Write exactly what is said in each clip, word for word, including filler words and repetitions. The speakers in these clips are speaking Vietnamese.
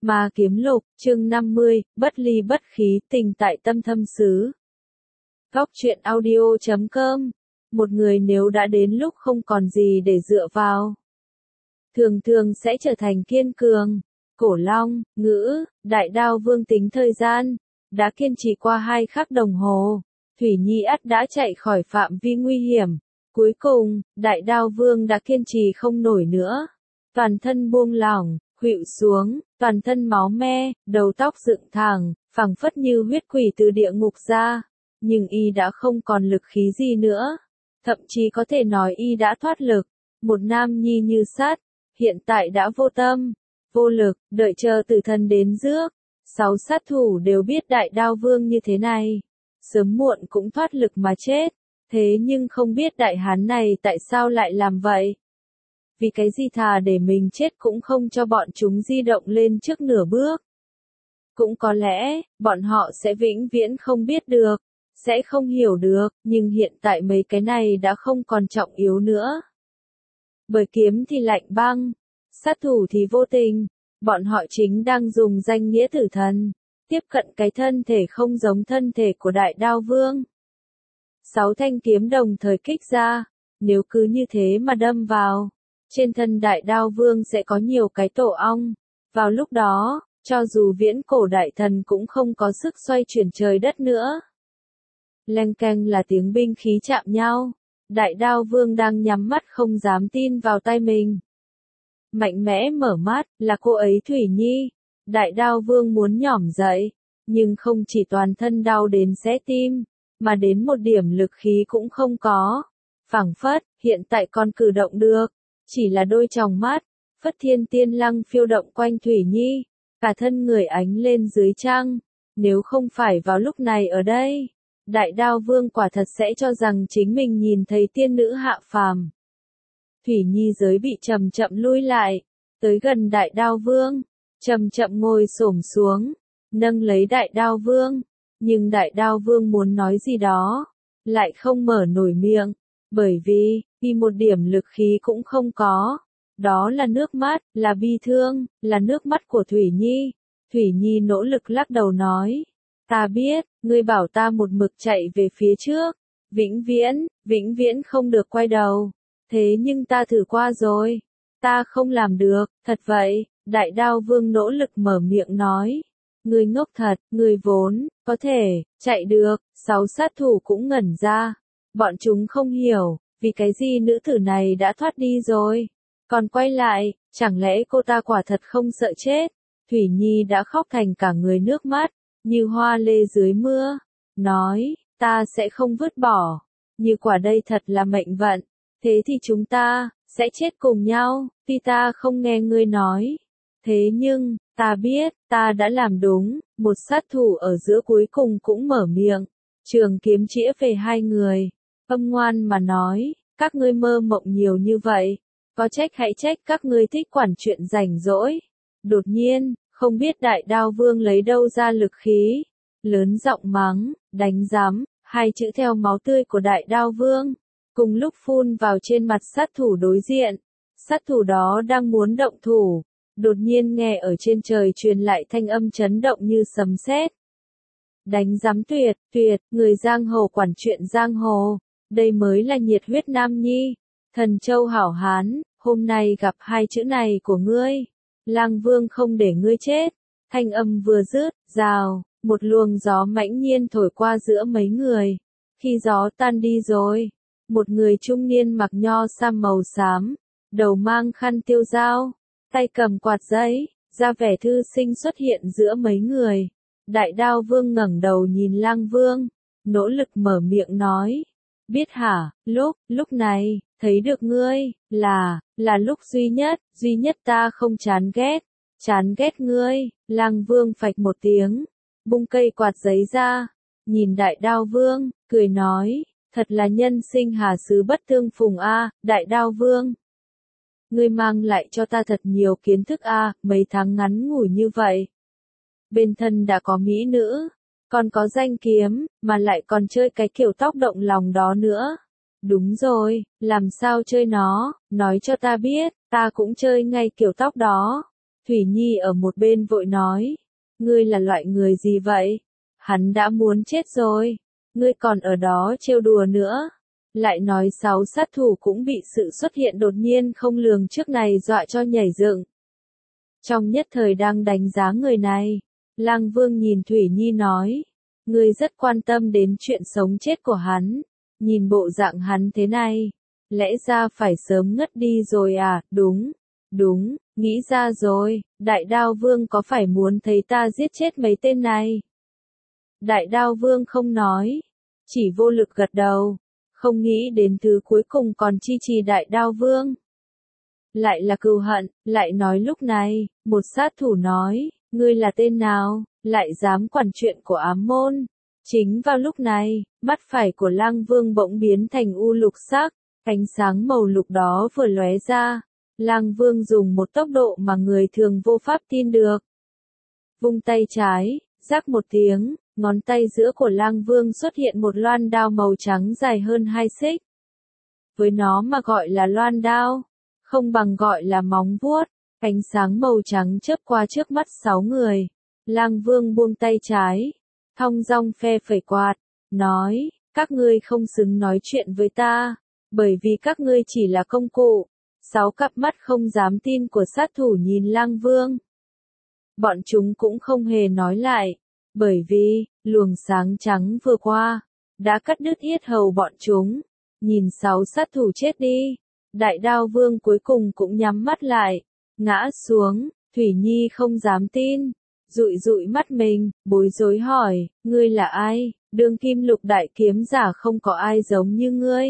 Ma Kiếm Lục, chương năm mươi, bất ly bất khí, tình tại tâm thâm xứ. Góc truyện audio chấm com. Một người nếu đã đến lúc không còn gì để dựa vào, thường thường sẽ trở thành kiên cường. Cổ Long, Ngữ, Đại Đao Vương tính thời gian, đã kiên trì qua hai khắc đồng hồ, Thủy Nhi ắt đã chạy khỏi phạm vi nguy hiểm. Cuối cùng, Đại Đao Vương đã kiên trì không nổi nữa. Toàn thân buông lỏng, khuỵu xuống, toàn thân máu me, đầu tóc dựng thẳng, phảng phất như huyết quỷ từ địa ngục ra. Nhưng y đã không còn lực khí gì nữa. Thậm chí có thể nói y đã thoát lực. Một nam nhi như sắt, hiện tại đã vô tâm, vô lực, đợi chờ tử thần đến rước. Sáu sát thủ đều biết Đại Đao Vương như thế này, sớm muộn cũng thoát lực mà chết. Thế nhưng không biết đại hán này tại sao lại làm vậy. Vì cái gì thà để mình chết cũng không cho bọn chúng di động lên trước nửa bước. Cũng có lẽ, bọn họ sẽ vĩnh viễn không biết được, sẽ không hiểu được, nhưng hiện tại mấy cái này đã không còn trọng yếu nữa. Bởi kiếm thì lạnh băng, sát thủ thì vô tình, bọn họ chính đang dùng danh nghĩa tử thần, tiếp cận cái thân thể không giống thân thể của Đại Đao Vương. Sáu thanh kiếm đồng thời kích ra, nếu cứ như thế mà đâm vào, trên thân Đại Đao Vương sẽ có nhiều cái tổ ong. Vào lúc đó, cho dù viễn cổ đại thần cũng không có sức xoay chuyển trời đất nữa. Leng keng là tiếng binh khí chạm nhau, Đại Đao Vương đang nhắm mắt không dám tin vào tay mình. Mạnh mẽ mở mắt, là cô ấy Thủy Nhi. Đại Đao Vương muốn nhỏm dậy, nhưng không chỉ toàn thân đau đến xé tim, mà đến một điểm lực khí cũng không có. Phảng phất, hiện tại còn cử động được, chỉ là đôi tròng mắt, Phất Thiên Tiên Lăng phiêu động quanh Thủy Nhi, cả thân người ánh lên dưới trăng. Nếu không phải vào lúc này ở đây, Đại Đao Vương quả thật sẽ cho rằng chính mình nhìn thấy tiên nữ hạ phàm. Thủy Nhi giới bị chậm chậm lui lại, tới gần Đại Đao Vương, chậm chậm ngồi xổm xuống, nâng lấy Đại Đao Vương. Nhưng Đại Đao Vương muốn nói gì đó, lại không mở nổi miệng, bởi vì, y một điểm lực khí cũng không có. Đó là nước mắt, là bi thương, là nước mắt của Thủy Nhi. Thủy Nhi nỗ lực lắc đầu nói, ta biết, ngươi bảo ta một mực chạy về phía trước, vĩnh viễn, vĩnh viễn không được quay đầu. Thế nhưng ta thử qua rồi, ta không làm được, thật vậy. Đại Đao Vương nỗ lực mở miệng nói, ngươi ngốc thật, ngươi vốn có thể chạy được. Sáu sát thủ cũng ngẩn ra, bọn chúng không hiểu, vì cái gì nữ tử này đã thoát đi rồi, còn quay lại, chẳng lẽ cô ta quả thật không sợ chết. Thủy Nhi đã khóc thành cả người nước mắt, như hoa lê dưới mưa, nói, ta sẽ không vứt bỏ, như quả đây thật là mệnh vận, thế thì chúng ta sẽ chết cùng nhau. Tuy ta không nghe ngươi nói, thế nhưng, ta biết, ta đã làm đúng. Một sát thủ ở giữa cuối cùng cũng mở miệng, trường kiếm chĩa về hai người, âm ngoan mà nói, các ngươi mơ mộng nhiều như vậy, có trách hãy trách các ngươi thích quản chuyện rảnh rỗi. Đột nhiên, không biết Đại Đao Vương lấy đâu ra lực khí, lớn giọng mắng, đánh rắm, hai chữ theo máu tươi của Đại Đao Vương, cùng lúc phun vào trên mặt sát thủ đối diện. Sát thủ đó đang muốn động thủ, đột nhiên nghe ở trên trời truyền lại thanh âm chấn động như sấm sét. Đánh rắm tuyệt, tuyệt, người giang hồ quản chuyện giang hồ, đây mới là nhiệt huyết nam nhi. Thần châu hảo hán, hôm nay gặp hai chữ này của ngươi, Lang Vương không để ngươi chết. Thanh âm vừa dứt, rào, một luồng gió mãnh nhiên thổi qua giữa mấy người. Khi gió tan đi rồi, một người trung niên mặc nho sam màu xám, đầu mang khăn tiêu dao, tay cầm quạt giấy, ra vẻ thư sinh xuất hiện giữa mấy người. Đại Đao Vương ngẩng đầu nhìn Lang Vương, nỗ lực mở miệng nói, biết hả, lúc, lúc này, thấy được ngươi, là, là lúc duy nhất, duy nhất ta không chán ghét, chán ghét ngươi. Lang Vương phạch một tiếng, bung cây quạt giấy ra, nhìn Đại Đao Vương, cười nói, thật là nhân sinh hà xứ bất tương phùng a. Đại Đao Vương, ngươi mang lại cho ta thật nhiều kiến thức a. Mấy tháng ngắn ngủi như vậy, bên thân đã có mỹ nữ, còn có danh kiếm, mà lại còn chơi cái kiểu tóc động lòng đó nữa. Đúng rồi, làm sao chơi nó, nói cho ta biết, ta cũng chơi ngay kiểu tóc đó. Thủy Nhi ở một bên vội nói, ngươi là loại người gì vậy? Hắn đã muốn chết rồi, ngươi còn ở đó trêu đùa nữa. Lại nói sáu sát thủ cũng bị sự xuất hiện đột nhiên không lường trước này dọa cho nhảy dựng. Trong nhất thời đang đánh giá người này, Lang Vương nhìn Thủy Nhi nói, ngươi rất quan tâm đến chuyện sống chết của hắn, nhìn bộ dạng hắn thế này, lẽ ra phải sớm ngất đi rồi à? Đúng, đúng, nghĩ ra rồi, Đại Đao Vương có phải muốn thấy ta giết chết mấy tên này? Đại Đao Vương không nói, chỉ vô lực gật đầu, không nghĩ đến thứ cuối cùng còn chi trì Đại Đao Vương. Lại là cừu hận, lại nói lúc này, một sát thủ nói, ngươi là tên nào, lại dám quản chuyện của ám môn. Chính vào lúc này, mắt phải của Lang Vương bỗng biến thành u lục sắc, ánh sáng màu lục đó vừa lóe ra, Lang Vương dùng một tốc độ mà người thường vô pháp tin được. Vung tay trái, rắc một tiếng, ngón tay giữa của Lang Vương xuất hiện một loan đao màu trắng dài hơn hai xích. Với nó mà gọi là loan đao, không bằng gọi là móng vuốt, ánh sáng màu trắng chớp qua trước mắt sáu người. Lang Vương buông tay trái, thong dong phe phẩy quạt, nói, các ngươi không xứng nói chuyện với ta, bởi vì các ngươi chỉ là công cụ. Sáu cặp mắt không dám tin của sát thủ nhìn Lang Vương. Bọn chúng cũng không hề nói lại, bởi vì, luồng sáng trắng vừa qua, đã cắt đứt yết hầu bọn chúng. Nhìn sáu sát thủ chết đi, Đại Đao Vương cuối cùng cũng nhắm mắt lại, ngã xuống. Thủy Nhi không dám tin, dụi dụi mắt mình, bối rối hỏi, ngươi là ai? Đương kim lục đại kiếm giả không có ai giống như ngươi.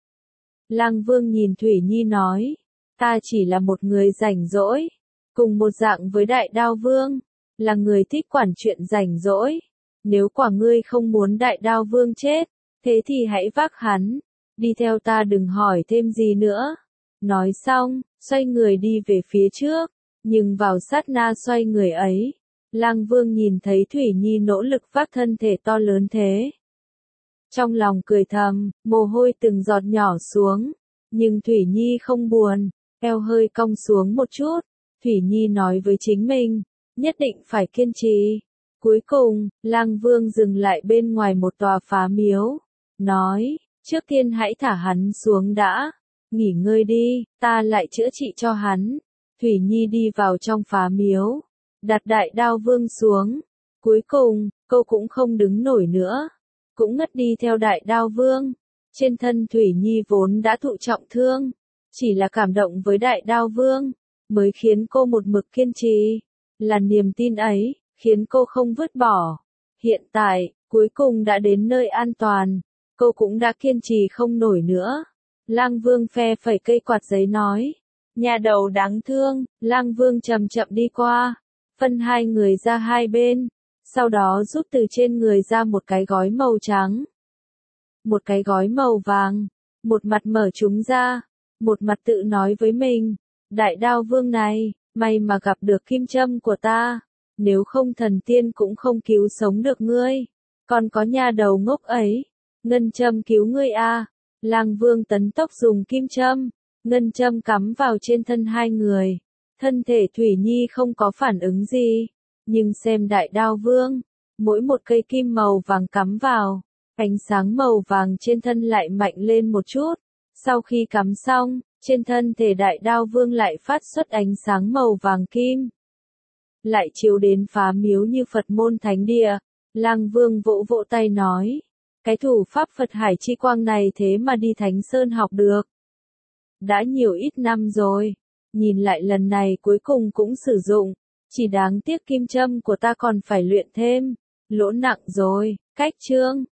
Lang Vương nhìn Thủy Nhi nói, ta chỉ là một người rảnh rỗi, cùng một dạng với Đại Đao Vương, là người thích quản chuyện rảnh rỗi. Nếu quả ngươi không muốn Đại Đao Vương chết, thế thì hãy vác hắn, đi theo ta, đừng hỏi thêm gì nữa. Nói xong, xoay người đi về phía trước, nhưng vào sát na xoay người ấy, Lang Vương nhìn thấy Thủy Nhi nỗ lực vác thân thể to lớn thế. Trong lòng cười thầm, mồ hôi từng giọt nhỏ xuống, nhưng Thủy Nhi không buồn, eo hơi cong xuống một chút. Thủy Nhi nói với chính mình, nhất định phải kiên trì. Cuối cùng, Lang Vương dừng lại bên ngoài một tòa phá miếu, nói, trước tiên hãy thả hắn xuống đã, nghỉ ngơi đi, ta lại chữa trị cho hắn. Thủy Nhi đi vào trong phá miếu, đặt Đại Đao Vương xuống. Cuối cùng, cô cũng không đứng nổi nữa, cũng ngất đi theo Đại Đao Vương. Trên thân Thủy Nhi vốn đã thụ trọng thương, chỉ là cảm động với Đại Đao Vương, mới khiến cô một mực kiên trì. Là niềm tin ấy, khiến cô không vứt bỏ. Hiện tại, cuối cùng đã đến nơi an toàn, cô cũng đã kiên trì không nổi nữa. Lang Vương phe phẩy cây quạt giấy nói, nhà đầu đáng thương. Lang Vương chậm chậm đi qua, phân hai người ra hai bên, sau đó rút từ trên người ra một cái gói màu trắng, một cái gói màu vàng, một mặt mở chúng ra, một mặt tự nói với mình, Đại Đao Vương này, may mà gặp được kim châm của ta, nếu không thần tiên cũng không cứu sống được ngươi. Còn có nhà đầu ngốc ấy, ngân châm cứu ngươi à. Lang Vương tấn tốc dùng kim châm, ngân châm cắm vào trên thân hai người. Thân thể Thủy Nhi không có phản ứng gì, nhưng xem Đại Đao Vương, mỗi một cây kim màu vàng cắm vào, ánh sáng màu vàng trên thân lại mạnh lên một chút. Sau khi cắm xong, trên thân thể Đại Đao Vương lại phát xuất ánh sáng màu vàng kim, lại chiếu đến phá miếu như Phật môn thánh địa. Lang Vương vỗ vỗ tay nói, cái thủ pháp Phật Hải Chi Quang này thế mà đi Thánh Sơn học được. Đã nhiều ít năm rồi, nhìn lại lần này cuối cùng cũng sử dụng, chỉ đáng tiếc kim châm của ta còn phải luyện thêm, lỗ nặng rồi. Cách chương